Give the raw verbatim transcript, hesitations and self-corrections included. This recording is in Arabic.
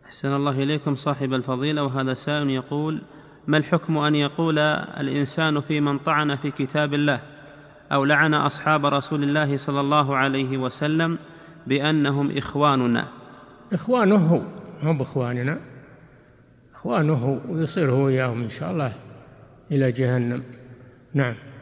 أحسن الله إليكم صاحب الفضيلة. وهذا سائل يقول: ما الحكم أن يقول الإنسان في من طعن في كتاب الله أو لعن أصحاب رسول الله صلى الله عليه وسلم بأنهم إخواننا؟ إخوانه هو، هم بإخواننا، إخوانه هو، ويصير هو وياهم إن شاء الله إلى جهنم. نعم.